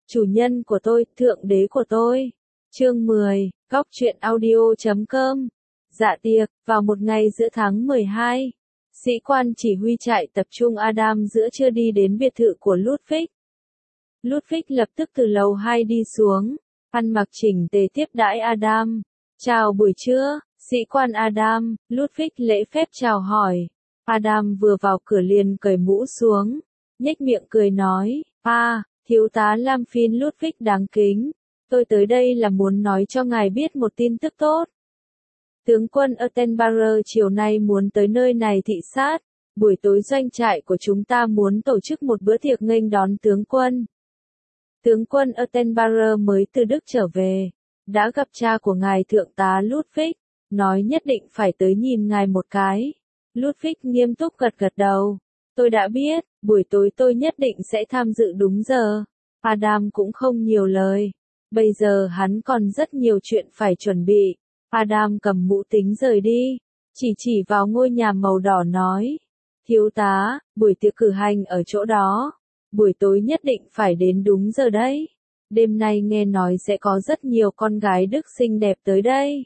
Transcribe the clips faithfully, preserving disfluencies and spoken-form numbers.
chủ nhân của tôi, thượng đế của tôi. Chương mười, Góc truyện audio chấm com. Dạ tiệc, vào một ngày giữa tháng mười hai, sĩ quan chỉ huy trại tập trung Adam giữa trưa đi đến biệt thự của Ludwig. Ludwig lập tức từ lầu hai đi xuống, ăn mặc chỉnh tề tiếp đãi Adam. Chào buổi trưa, sĩ quan Adam, Ludwig lễ phép chào hỏi. Adam vừa vào cửa liền cởi mũ xuống, nhếch miệng cười nói, à, thiếu tá Lamfin Ludwig đáng kính. Tôi tới đây là muốn nói cho ngài biết một tin tức tốt. Tướng quân Attenborough chiều nay muốn tới nơi này thị sát, buổi tối doanh trại của chúng ta muốn tổ chức một bữa tiệc nghênh đón tướng quân. Tướng quân Attenborough mới từ Đức trở về, đã gặp cha của ngài thượng tá Ludwig, nói nhất định phải tới nhìn ngài một cái. Ludwig nghiêm túc gật gật đầu. Tôi đã biết, buổi tối tôi nhất định sẽ tham dự đúng giờ. Adam cũng không nhiều lời. Bây giờ hắn còn rất nhiều chuyện phải chuẩn bị. Adam cầm mũ tính rời đi, chỉ chỉ vào ngôi nhà màu đỏ nói. Thiếu tá, buổi tiệc cử hành ở chỗ đó. Buổi tối nhất định phải đến đúng giờ đấy. Đêm nay nghe nói sẽ có rất nhiều con gái Đức xinh đẹp tới đây.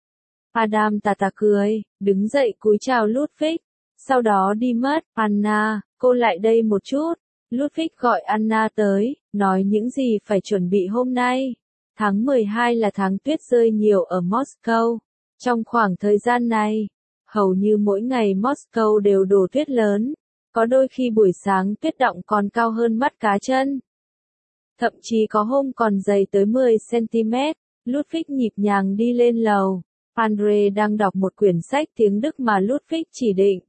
Adam tà tà cười, đứng dậy cúi chào Ludwig, sau đó đi mất. Anna, cô lại đây một chút. Ludwig gọi Anna tới, nói những gì phải chuẩn bị hôm nay. Tháng mười hai là tháng tuyết rơi nhiều ở Moscow. Trong khoảng thời gian này, hầu như mỗi ngày Moscow đều đổ tuyết lớn. Có đôi khi buổi sáng tuyết đọng còn cao hơn mắt cá chân. Thậm chí có hôm còn dày tới mười xăng-ti-mét. Ludwig nhịp nhàng đi lên lầu. Andre đang đọc một quyển sách tiếng Đức mà Ludwig chỉ định.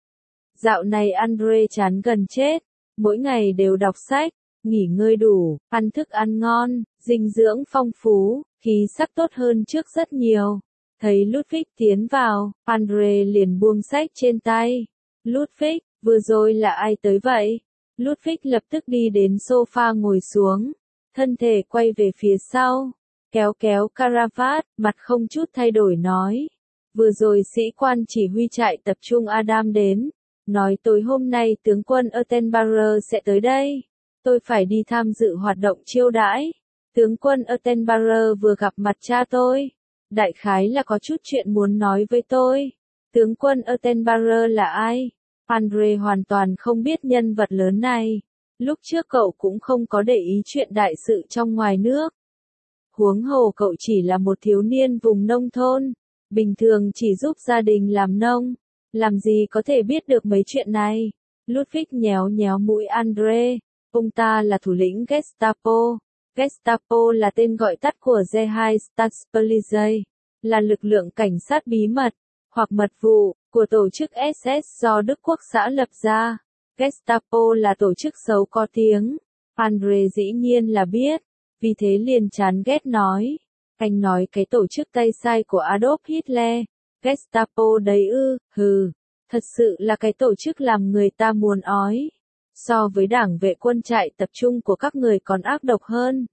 Dạo này Andre chán gần chết. Mỗi ngày đều đọc sách, nghỉ ngơi đủ, ăn thức ăn ngon, dinh dưỡng phong phú, khí sắc tốt hơn trước rất nhiều. Thấy Ludwig tiến vào, Andre liền buông sách trên tay. Ludwig, vừa rồi là ai tới vậy? Ludwig lập tức đi đến sofa ngồi xuống, thân thể quay về phía sau, kéo kéo caravat, mặt không chút thay đổi nói. Vừa rồi sĩ quan chỉ huy trại tập trung Adam đến, nói tối hôm nay tướng quân Attenborough sẽ tới đây. Tôi phải đi tham dự hoạt động chiêu đãi. Tướng quân Attenborough vừa gặp mặt cha tôi. Đại khái là có chút chuyện muốn nói với tôi. Tướng quân Attenborough là ai? Andre hoàn toàn không biết nhân vật lớn này. Lúc trước cậu cũng không có để ý chuyện đại sự trong ngoài nước. Huống hồ cậu chỉ là một thiếu niên vùng nông thôn, bình thường chỉ giúp gia đình làm nông. Làm gì có thể biết được mấy chuyện này? Ludwig nhéo nhéo mũi Andre. Ông ta là thủ lĩnh Gestapo. Gestapo là tên gọi tắt của Ge hai Staatspolizei, là lực lượng cảnh sát bí mật, hoặc mật vụ, của tổ chức ét ét do Đức Quốc xã lập ra. Gestapo là tổ chức xấu có tiếng. Andre dĩ nhiên là biết, vì thế liền chán ghét nói. Anh nói cái tổ chức tay sai của Adolf Hitler. Gestapo đấy ư, hừ, thật sự là cái tổ chức làm người ta muốn ói. So với đảng vệ quân trại tập trung của các người còn ác độc hơn.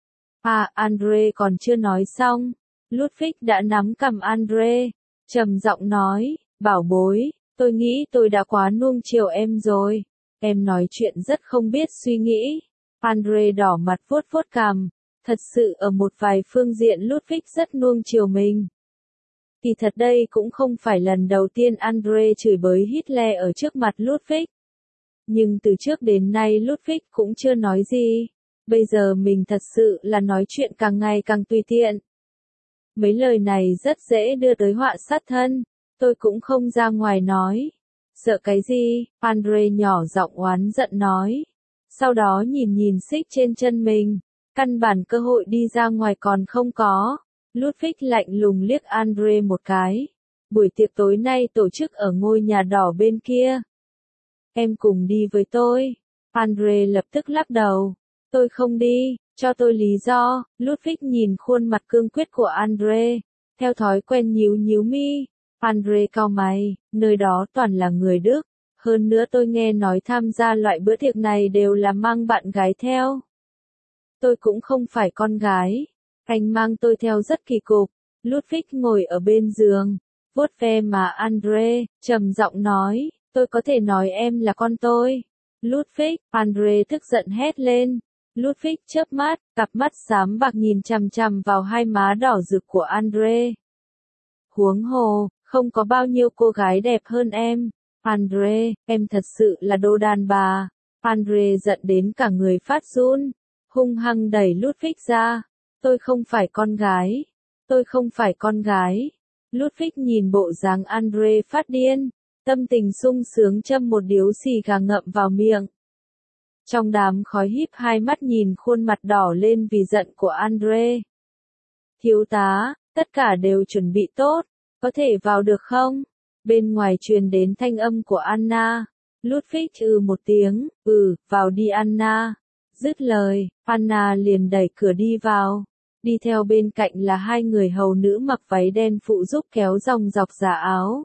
À, Andre còn chưa nói xong. Ludwig đã nắm cầm Andre, trầm giọng nói, bảo bối, tôi nghĩ tôi đã quá nuông chiều em rồi. Em nói chuyện rất không biết suy nghĩ. Andre đỏ mặt vuốt vuốt cằm. Thật sự ở một vài phương diện Ludwig rất nuông chiều mình. Thì thật đây cũng không phải lần đầu tiên Andre chửi bới Hitler ở trước mặt Ludwig. Nhưng từ trước đến nay Ludwig cũng chưa nói gì. Bây giờ mình thật sự là nói chuyện càng ngày càng tùy tiện. Mấy lời này rất dễ đưa tới họa sát thân. Tôi cũng không ra ngoài nói. Sợ cái gì? Andre nhỏ giọng oán giận nói. Sau đó nhìn nhìn xích trên chân mình. Căn bản cơ hội đi ra ngoài còn không có. Ludwig lạnh lùng liếc Andre một cái. Buổi tiệc tối nay tổ chức ở ngôi nhà đỏ bên kia. Em cùng đi với tôi. Andre lập tức lắc đầu. Tôi không đi, cho tôi lý do. Ludwig nhìn khuôn mặt cương quyết của Andre. Theo thói quen nhíu nhíu mi. Andre cau mày, nơi đó toàn là người Đức. Hơn nữa tôi nghe nói tham gia loại bữa tiệc này đều là mang bạn gái theo. Tôi cũng không phải con gái. Anh mang tôi theo rất kỳ cục. Ludwig ngồi ở bên giường, vuốt ve mà Andre, trầm giọng nói, tôi có thể nói em là con tôi. Ludwig, Andre tức giận hét lên. Ludwig chớp mắt, cặp mắt xám bạc nhìn chằm chằm vào hai má đỏ rực của Andre. Huống hồ, không có bao nhiêu cô gái đẹp hơn em. Andre, em thật sự là đồ đàn bà. Andre giận đến cả người phát run, hung hăng đẩy Ludwig ra. Tôi không phải con gái. Tôi không phải con gái. Ludwig nhìn bộ dáng Andre phát điên, tâm tình sung sướng châm một điếu xì gà ngậm vào miệng. Trong đám khói híp hai mắt nhìn khuôn mặt đỏ lên vì giận của Andre. Thiếu tá, tất cả đều chuẩn bị tốt, có thể vào được không? Bên ngoài truyền đến thanh âm của Anna. Ludwig ừ một tiếng, ừ, vào đi Anna. Dứt lời, Anna liền đẩy cửa đi vào. Đi theo bên cạnh là hai người hầu nữ mặc váy đen phụ giúp kéo dòng dọc giả áo.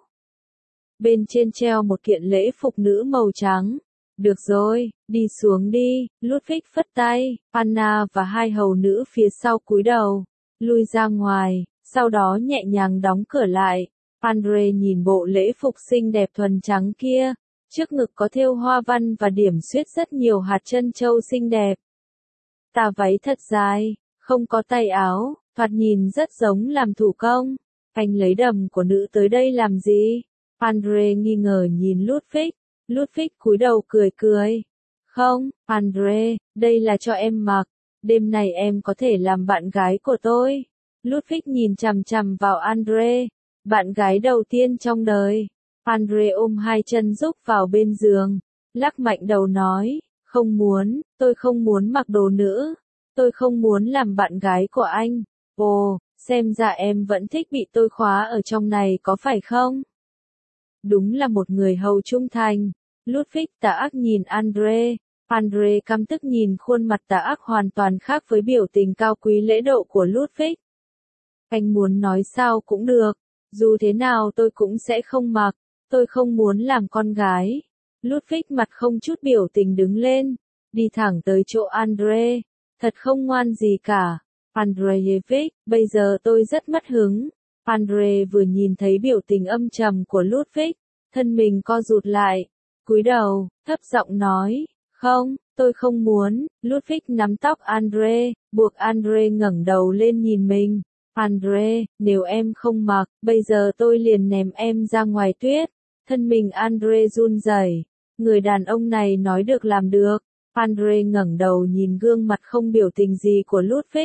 Bên trên treo một kiện lễ phục nữ màu trắng. Được rồi, đi xuống đi, Ludwig phất tay, Anna và hai hầu nữ phía sau cúi đầu, lui ra ngoài, sau đó nhẹ nhàng đóng cửa lại. Andre nhìn bộ lễ phục xinh đẹp thuần trắng kia, trước ngực có thêu hoa văn và điểm xuyết rất nhiều hạt trân châu xinh đẹp. Tà váy thật dài, không có tay áo, thoạt nhìn rất giống làm thủ công. Anh lấy đầm của nữ tới đây làm gì? Andre nghi ngờ nhìn Ludwig. Ludwig cúi đầu cười cười. Không, Andre, đây là cho em mặc. Đêm này em có thể làm bạn gái của tôi. Ludwig nhìn chằm chằm vào Andre. Bạn gái đầu tiên trong đời. Andre ôm hai chân rúc vào bên giường. Lắc mạnh đầu nói. Không muốn, tôi không muốn mặc đồ nữ. Tôi không muốn làm bạn gái của anh. Ồ, xem ra em vẫn thích bị tôi khóa ở trong này có phải không? Đúng là một người hầu trung thành. Ludwig tà ác nhìn Andre. Andre căm tức nhìn khuôn mặt tà ác hoàn toàn khác với biểu tình cao quý lễ độ của Ludwig. Anh muốn nói sao cũng được. Dù thế nào tôi cũng sẽ không mặc. Tôi không muốn làm con gái. Ludwig mặt không chút biểu tình đứng lên. Đi thẳng tới chỗ Andre. Thật không ngoan gì cả. Andreevich, bây giờ tôi rất mất hứng. Andre vừa nhìn thấy biểu tình âm trầm của Ludwig, thân mình co rụt lại, cúi đầu, thấp giọng nói, không, tôi không muốn. Ludwig nắm tóc Andre, buộc Andre ngẩng đầu lên nhìn mình. Andre, nếu em không mặc, bây giờ tôi liền ném em ra ngoài tuyết. Thân mình Andre run rẩy. Người đàn ông này nói được làm được. Andre ngẩng đầu nhìn gương mặt không biểu tình gì của Ludwig.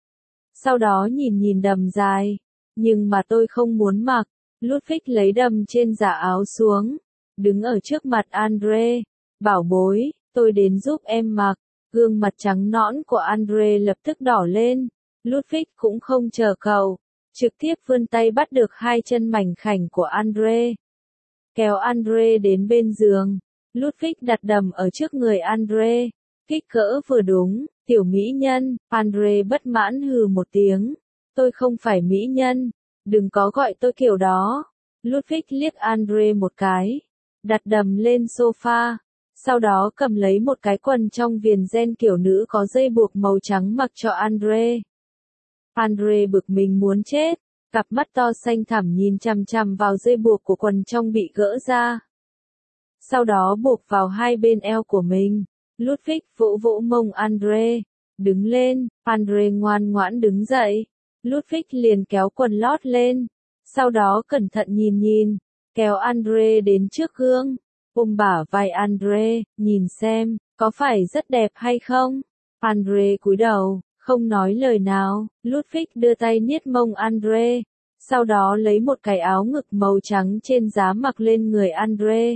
Sau đó nhìn nhìn đầm dài. Nhưng mà tôi không muốn mặc. Ludwig lấy đầm trên giả áo xuống. Đứng ở trước mặt Andre. Bảo bối, tôi đến giúp em mặc. Gương mặt trắng nõn của Andre lập tức đỏ lên. Ludwig cũng không chờ cầu. Trực tiếp vươn tay bắt được hai chân mảnh khảnh của Andre. Kéo Andre đến bên giường. Ludwig đặt đầm ở trước người Andre. Kích cỡ vừa đúng, tiểu mỹ nhân. Andre bất mãn hừ một tiếng. Tôi không phải mỹ nhân. Đừng có gọi tôi kiểu đó. Ludwig liếc Andre một cái. Đặt đầm lên sofa. Sau đó cầm lấy một cái quần trong viền ren kiểu nữ có dây buộc màu trắng mặc cho Andre. Andre bực mình muốn chết. Cặp mắt to xanh thẳm nhìn chằm chằm vào dây buộc của quần trong bị gỡ ra. Sau đó buộc vào hai bên eo của mình. Ludwig vỗ vỗ mông Andre. Đứng lên, Andre ngoan ngoãn đứng dậy. Ludwig liền kéo quần lót lên. Sau đó cẩn thận nhìn nhìn. Kéo Andre đến trước gương. Ôm bả vai Andre, nhìn xem, có phải rất đẹp hay không? Andre cúi đầu, không nói lời nào. Ludwig đưa tay niết mông Andre. Sau đó lấy một cái áo ngực màu trắng trên giá mặc lên người Andre.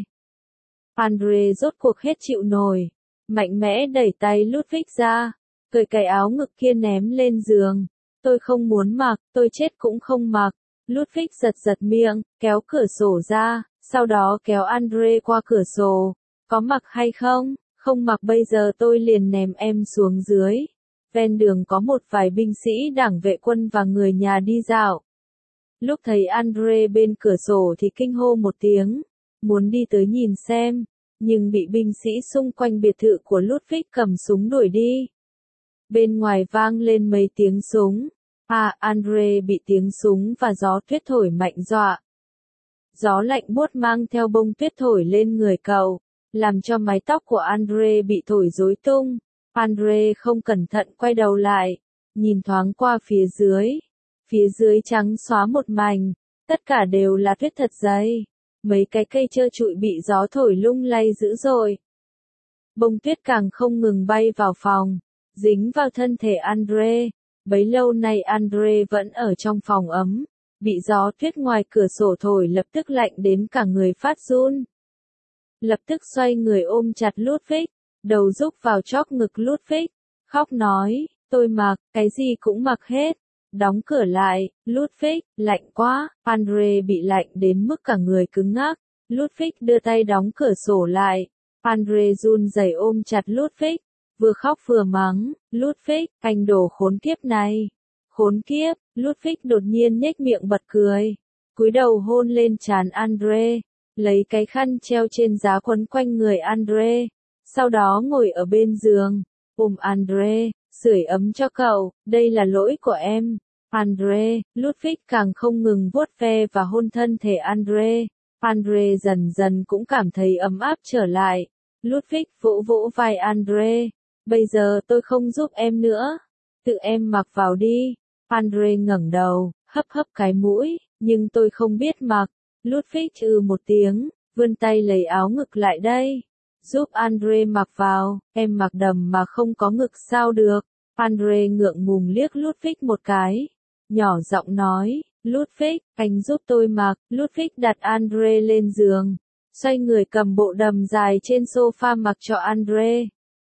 Andre rốt cuộc hết chịu nổi. Mạnh mẽ đẩy tay Ludwig ra. Cởi cái áo ngực kia ném lên giường. Tôi không muốn mặc, tôi chết cũng không mặc. Ludwig giật giật miệng, kéo cửa sổ ra, sau đó kéo Andre qua cửa sổ. Có mặc hay không? Không mặc bây giờ tôi liền ném em xuống dưới. Ven đường có một vài binh sĩ đảng vệ quân và người nhà đi dạo. Lúc thấy Andre bên cửa sổ thì kinh hô một tiếng. Muốn đi tới nhìn xem. Nhưng bị binh sĩ xung quanh biệt thự của Ludwig cầm súng đuổi đi. Bên ngoài vang lên mấy tiếng súng. À, Andre bị tiếng súng và gió tuyết thổi mạnh dọa. Gió lạnh buốt mang theo bông tuyết thổi lên người cậu, làm cho mái tóc của Andre bị thổi rối tung. Andre không cẩn thận quay đầu lại, nhìn thoáng qua phía dưới. Phía dưới trắng xóa một mảnh, tất cả đều là tuyết thật dày. Mấy cái cây trơ trụi bị gió thổi lung lay dữ dội. Bông tuyết càng không ngừng bay vào phòng, dính vào thân thể Andre. Bấy lâu nay Andre vẫn ở trong phòng ấm, bị gió tuyết ngoài cửa sổ thổi lập tức lạnh đến cả người phát run. Lập tức xoay người ôm chặt Ludwig, đầu rúc vào chóp ngực Ludwig, khóc nói, tôi mặc, cái gì cũng mặc hết. Đóng cửa lại, Ludwig, lạnh quá, Andre bị lạnh đến mức cả người cứng ngắc. Ludwig đưa tay đóng cửa sổ lại, Andre run rẩy ôm chặt Ludwig, vừa khóc vừa mắng, Ludwig, anh đồ khốn kiếp này. Khốn kiếp, Ludwig đột nhiên nhếch miệng bật cười, cúi đầu hôn lên trán Andre, lấy cái khăn treo trên giá quấn quanh người Andre, sau đó ngồi ở bên giường, ôm Andre, sưởi ấm cho cậu, đây là lỗi của em. Andre, Ludwig càng không ngừng vuốt ve và hôn thân thể Andre. Andre dần dần cũng cảm thấy ấm áp trở lại. Ludwig vỗ vỗ vai Andre. Bây giờ tôi không giúp em nữa. Tự em mặc vào đi. Andre ngẩng đầu, hấp hấp cái mũi, nhưng tôi không biết mặc. Ludwig ừ một tiếng, vươn tay lấy áo ngực lại đây. Giúp Andre mặc vào, em mặc đầm mà không có ngực sao được. Andre ngượng ngùng liếc Ludwig một cái. Nhỏ giọng nói, Ludwig, anh giúp tôi mặc. Ludwig đặt Andre lên giường, xoay người cầm bộ đầm dài trên sofa mặc cho Andre.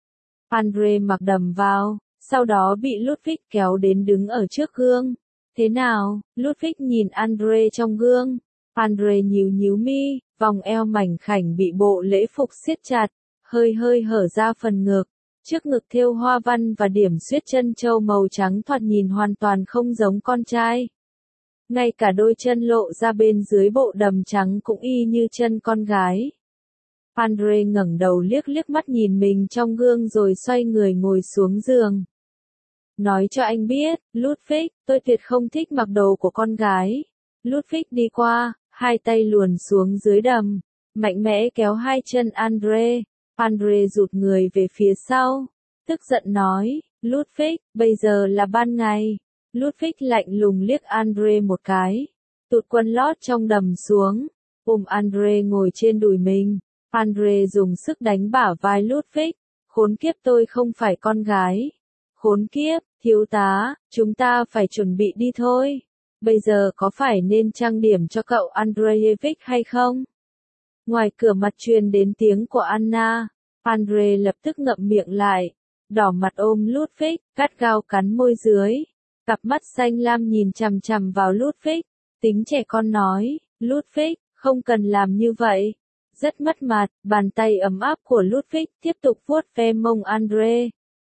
Andre mặc đầm vào, sau đó bị Ludwig kéo đến đứng ở trước gương. Thế nào? Ludwig nhìn Andre trong gương. Andre nhíu nhíu mi, vòng eo mảnh khảnh bị bộ lễ phục siết chặt, hơi hơi hở ra phần ngực. Trước ngực thêu hoa văn và điểm xuyết chân châu màu trắng thoạt nhìn hoàn toàn không giống con trai. Ngay cả đôi chân lộ ra bên dưới bộ đầm trắng cũng y như chân con gái. Andre ngẩng đầu liếc liếc mắt nhìn mình trong gương rồi xoay người ngồi xuống giường. Nói cho anh biết, Ludwig, tôi tuyệt không thích mặc đồ của con gái. Ludwig đi qua, hai tay luồn xuống dưới đầm, mạnh mẽ kéo hai chân Andre. Andre rụt người về phía sau, tức giận nói, Ludwig, bây giờ là ban ngày. Ludwig lạnh lùng liếc Andre một cái, tụt quần lót trong đầm xuống, ôm Andre ngồi trên đùi mình. Andre dùng sức đánh bả vai Ludwig, khốn kiếp tôi không phải con gái. Khốn kiếp, thiếu tá, chúng ta phải chuẩn bị đi thôi. Bây giờ có phải nên trang điểm cho cậu Andreevich hay không? Ngoài cửa mặt truyền đến tiếng của Anna, Andre lập tức ngậm miệng lại, đỏ mặt ôm Ludwig, gắt gao cắn môi dưới. Cặp mắt xanh lam nhìn chằm chằm vào Ludwig, tính trẻ con nói, Ludwig, không cần làm như vậy. Rất mất mặt, bàn tay ấm áp của Ludwig tiếp tục vuốt ve mông Andre.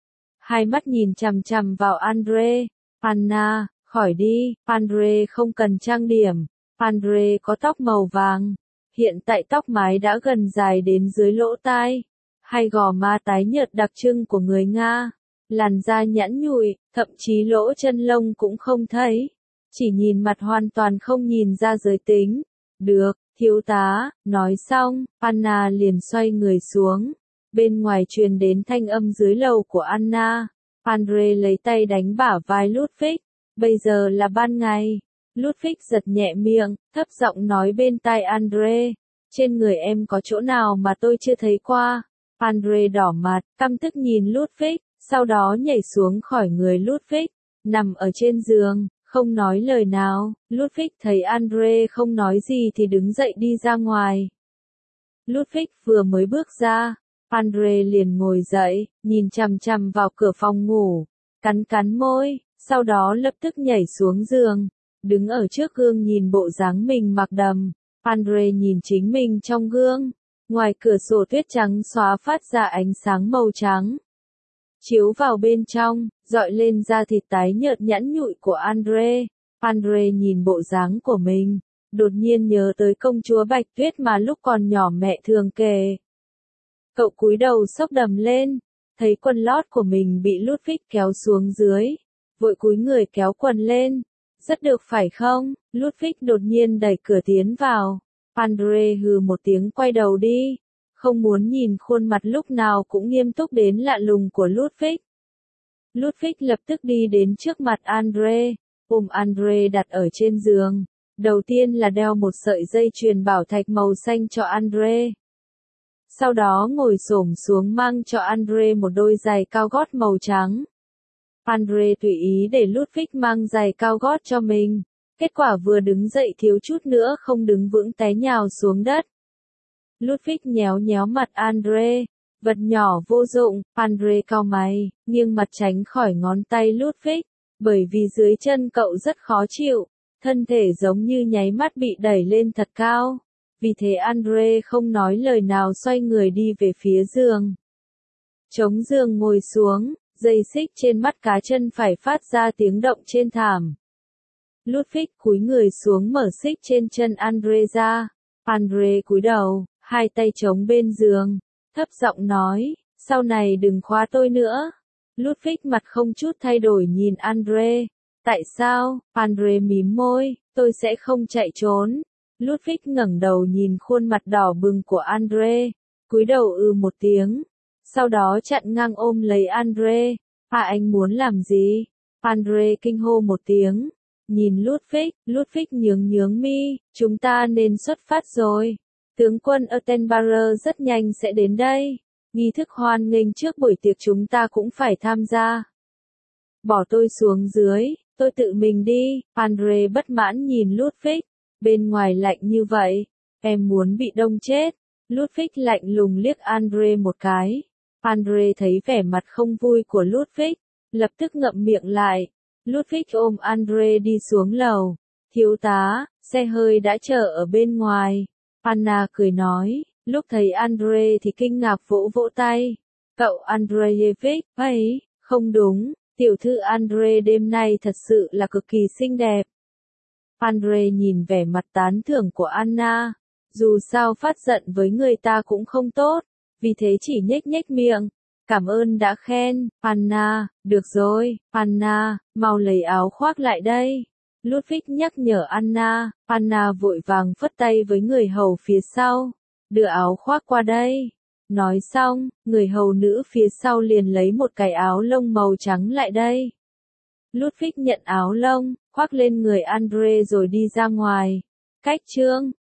Hai mắt nhìn chằm chằm vào Andre. Anna, khỏi đi, Andre không cần trang điểm. Andre có tóc màu vàng. Hiện tại tóc mái đã gần dài đến dưới lỗ tai. Hai gò má tái nhợt đặc trưng của người Nga. Làn da nhẵn nhụi, thậm chí lỗ chân lông cũng không thấy. Chỉ nhìn mặt hoàn toàn không nhìn ra giới tính. Được, thiếu tá, nói xong, Anna liền xoay người xuống. Bên ngoài truyền đến thanh âm dưới lầu của Anna. Andre lấy tay đánh bả vai Ludwig. Bây giờ là ban ngày. Ludwig giật nhẹ miệng, thấp giọng nói bên tai Andre. Trên người em có chỗ nào mà tôi chưa thấy qua? Andre đỏ mặt, căm tức nhìn Ludwig, sau đó nhảy xuống khỏi người Ludwig, nằm ở trên giường, không nói lời nào. Ludwig thấy Andre không nói gì thì đứng dậy đi ra ngoài. Ludwig vừa mới bước ra, Andre liền ngồi dậy, nhìn chằm chằm vào cửa phòng ngủ, cắn cắn môi, sau đó lập tức nhảy xuống giường, đứng ở trước gương nhìn bộ dáng mình mặc đầm. Andre nhìn chính mình trong gương, ngoài cửa sổ tuyết trắng xóa phát ra ánh sáng màu trắng, chiếu vào bên trong, dọi lên da thịt tái nhợt nhẵn nhụi của Andre. Andre nhìn bộ dáng của mình, đột nhiên nhớ tới công chúa Bạch Tuyết mà lúc còn nhỏ mẹ thường kể. Cậu cúi đầu xốc đầm lên, thấy quần lót của mình bị Ludwig kéo xuống dưới, vội cúi người kéo quần lên. Rất được phải không? Ludwig đột nhiên đẩy cửa tiến vào. Andre hừ một tiếng quay đầu đi. không muốn nhìn khuôn mặt lúc nào cũng nghiêm túc đến lạ lùng của Ludwig. Ludwig lập tức đi đến trước mặt Andre, ôm Andre đặt ở trên giường. Đầu tiên là đeo một sợi dây chuyền bảo thạch màu xanh cho Andre. Sau đó ngồi xổm xuống mang cho Andre một đôi giày cao gót màu trắng. Andre tùy ý để Ludwig mang giày cao gót cho mình. Kết quả vừa đứng dậy thiếu chút nữa không đứng vững té nhào xuống đất. Ludwig nhéo nhéo mặt Andre. Vật nhỏ vô dụng, Andre cau mày, nghiêng mặt tránh khỏi ngón tay Ludwig. Bởi vì dưới chân cậu rất khó chịu, thân thể giống như nháy mắt bị đẩy lên thật cao. Vì thế Andre không nói lời nào xoay người đi về phía giường. Chống giường ngồi xuống, dây xích trên mắt cá chân phải phát ra tiếng động trên thảm. Ludwig cúi người xuống mở xích trên chân Andre ra. Andre cúi đầu, hai tay chống bên giường, thấp giọng nói, sau này đừng khóa tôi nữa. Ludwig mặt không chút thay đổi nhìn Andre. Tại sao? Andre mím môi, tôi sẽ không chạy trốn. Ludwig ngẩng đầu nhìn khuôn mặt đỏ bừng của Andre, cúi đầu ư một tiếng, sau đó chặn ngang ôm lấy Andre. À anh muốn làm gì? Andre kinh hô một tiếng, nhìn Ludwig, Ludwig nhướng nhướng mi, chúng ta nên xuất phát rồi. Tướng quân Attenborough rất nhanh sẽ đến đây. Nghi thức hoan nghênh trước buổi tiệc chúng ta cũng phải tham gia. Bỏ tôi xuống dưới, tôi tự mình đi. Andre bất mãn nhìn Ludwig. Bên ngoài lạnh như vậy, em muốn bị đông chết. Ludwig lạnh lùng liếc Andre một cái. Andre thấy vẻ mặt không vui của Ludwig, lập tức ngậm miệng lại. Ludwig ôm Andre đi xuống lầu. Thiếu tá, xe hơi đã chờ ở bên ngoài. Anna cười nói, lúc thấy Andre thì kinh ngạc vỗ vỗ tay. Cậu Andreevich, ấy, không đúng, tiểu thư Andre đêm nay thật sự là cực kỳ xinh đẹp. Andre nhìn vẻ mặt tán thưởng của Anna, dù sao phát giận với người ta cũng không tốt, vì thế chỉ nhếch nhếch miệng. Cảm ơn đã khen, Anna, được rồi, Anna, mau lấy áo khoác lại đây. Ludwig nhắc nhở Anna, Anna vội vàng phất tay với người hầu phía sau, đưa áo khoác qua đây. Nói xong, người hầu nữ phía sau liền lấy một cái áo lông màu trắng lại đây. Ludwig nhận áo lông, khoác lên người Andre rồi đi ra ngoài. Cách chương